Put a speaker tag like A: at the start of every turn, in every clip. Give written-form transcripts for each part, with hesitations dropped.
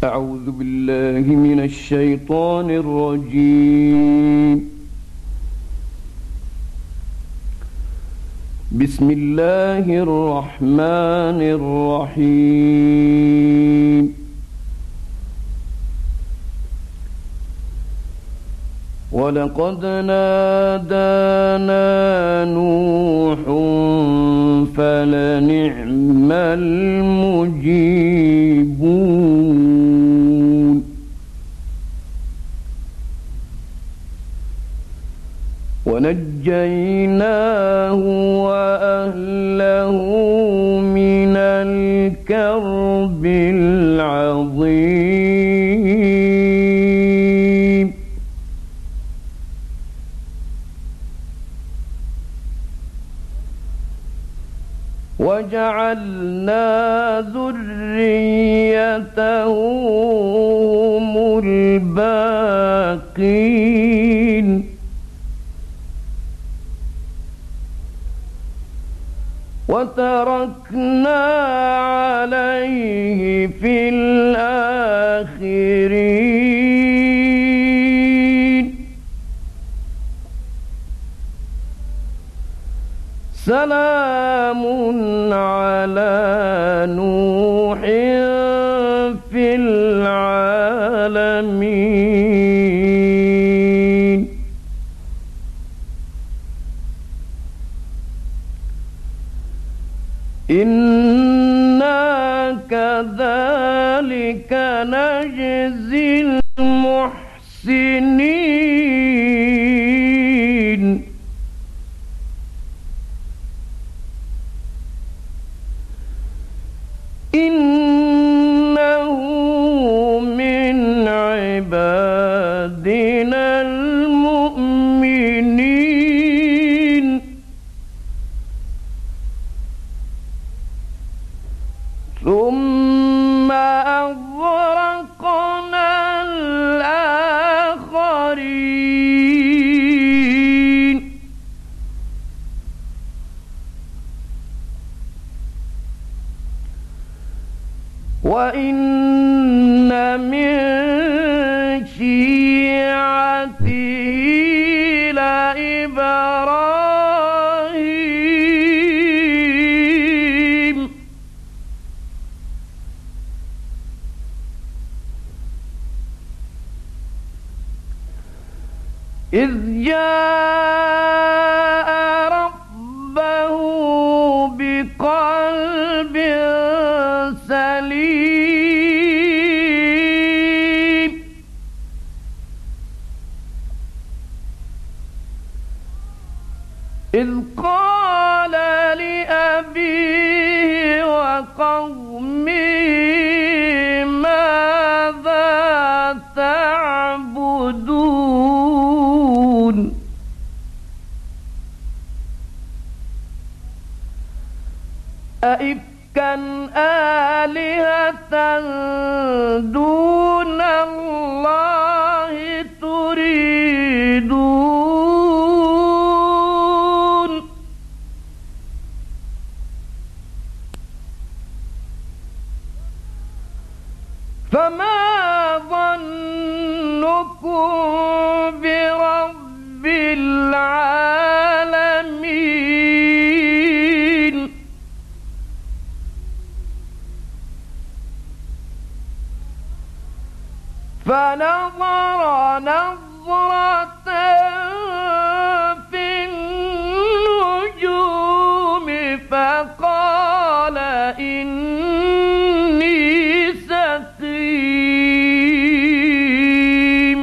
A: أعوذ بالله من الشيطان الرجيم. بسم الله الرحمن الرحيم. ولقد نادانا نوح فلنعم المجيبون. ونجيناه وأهله من الكرب العظيم. وجعلنا ذريته هم الباقين. وتركنا عليه في الآخرين. سلام على نوح في العالمين. إنا كذلك نجزي المحسنين. إنه من عبادنا المؤمنين. ثم أغرقنا الآخرين. وإن من شيعته لإبراهيم. إذ جاء ربه بقلب سليم. إذ قال لأبيه وقومه ماذا تعبدون. أئفكا آلهة دون الله تريدون. فما ظنكم برب العالمين. فنظر نظرة في النجوم فقال إني سقيم.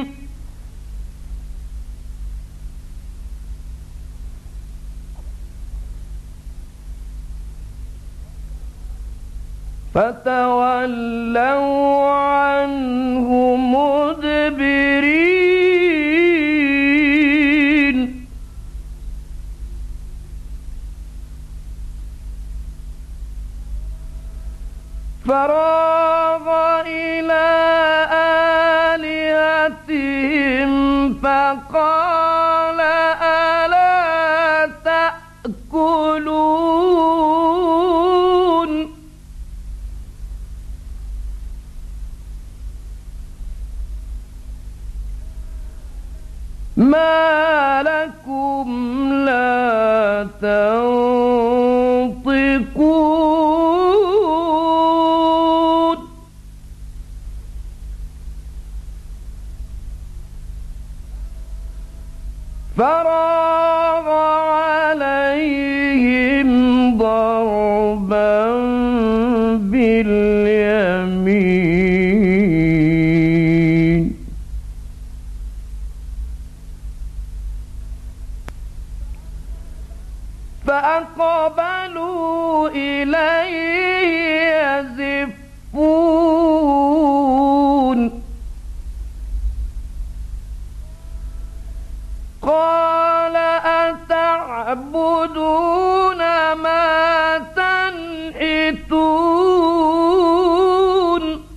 A: فتولوا عنه مدبرين. فراغ إلى آلهتهم فقال ألا تأكلون. ما لكم لا تنطقون فراغ عليهم ضربا باليمين فأقبلوا إليه يزفون قال أتعبدون ما تنحتون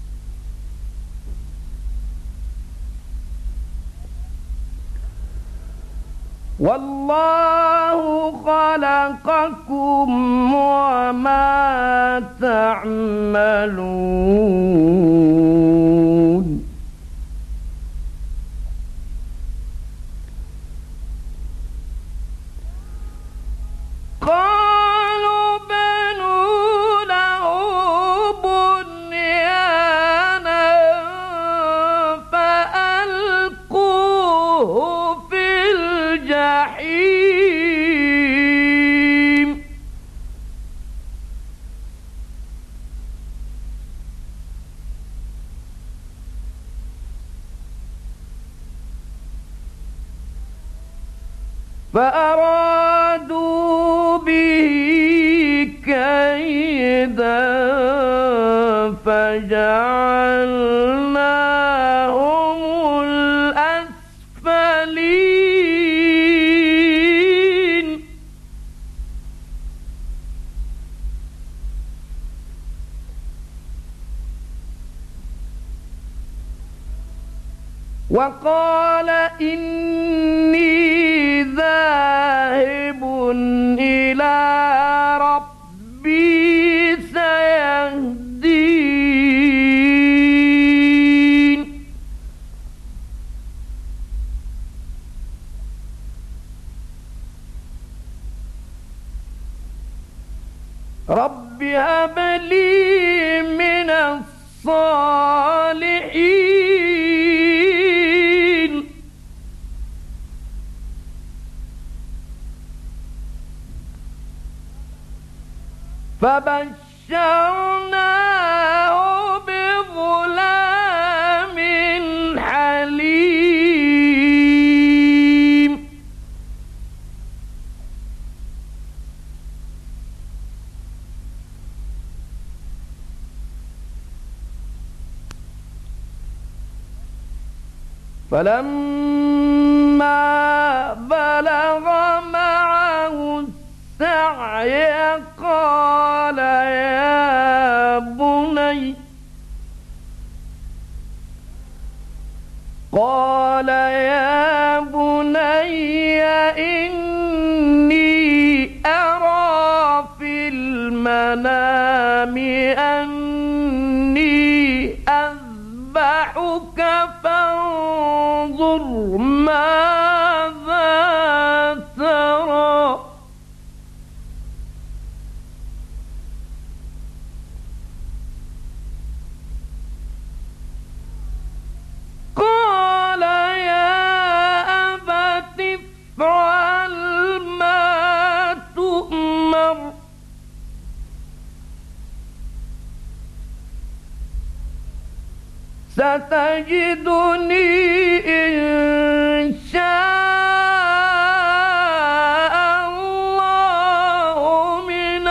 A: والله خلقكم وما تعملون قالوا بنوا له بنيانا فألقوه في الجحيم فأرادوا به كيدا فجعلناهم الأسفلين وقال إني ذاهب إلى ربي سيهدين رب هب لي من الصالحين فبشرناه بغلام حليم فلما بلغ معه السعي قال يا بني إني أرى في المنام أني أذبحك فانظر ماذا ترى قال يا أبت افعل ما تؤمر ستجدني إن شاء الله من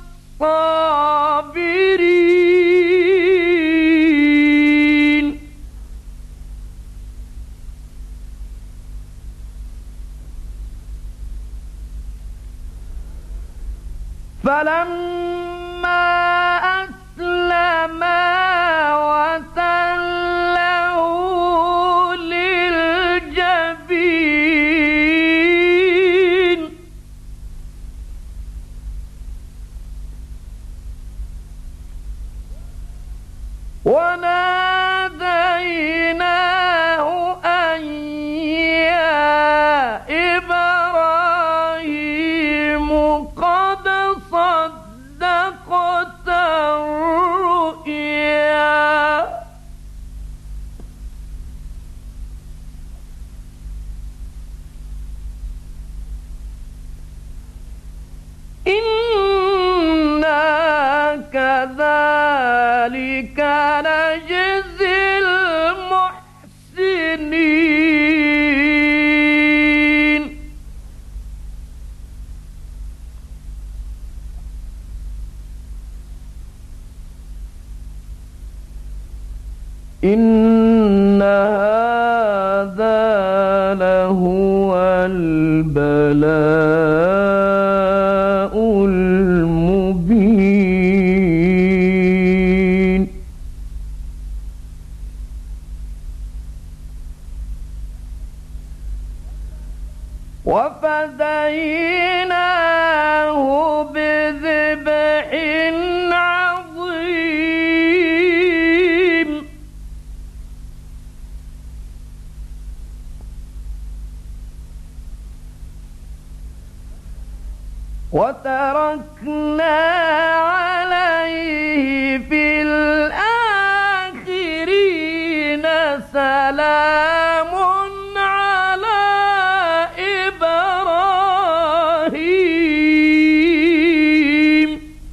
A: الصابرين فلما أسلما وتله للجبين وناديناه أن يا كذلك نجزي المحسنين إن هذا لهو البلاء المبين وفديناه بذبح عظيم وتركنا عليه في الآخرين سلام على إبراهيم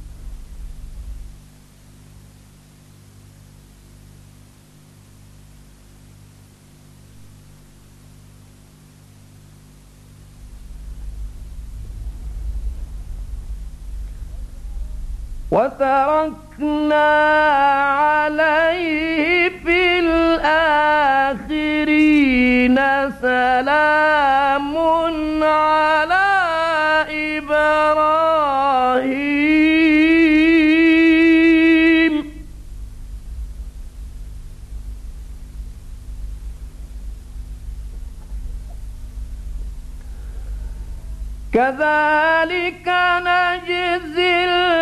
A: وتركنا عليه في الآخرين سلام على إبراهيم كذلك نجزي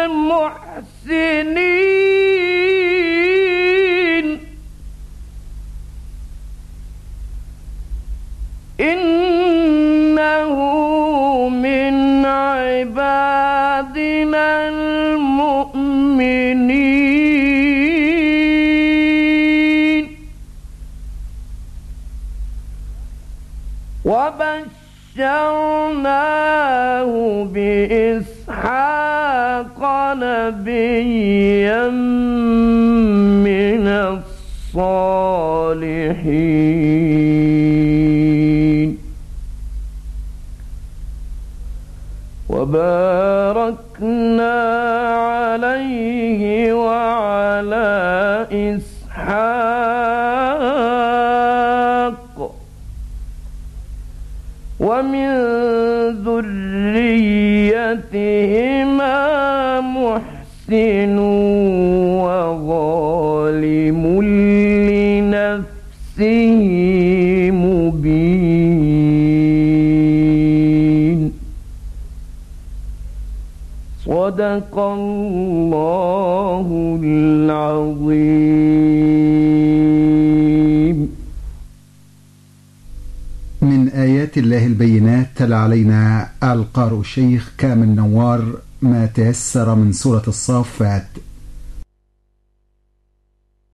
A: المحسنين إنه من عبادنا المؤمنين وبشرناه بإسحاق نبيا من الصالحين وباركنا عليه وعلى إسحاق ومن ذريتهما محسن وظالم لنفسه مبين صدق الله العظيم.
B: من آيات الله البينات تلا علينا القارئ الشيخ كامل نوار ما تيسر من سورة الصافات.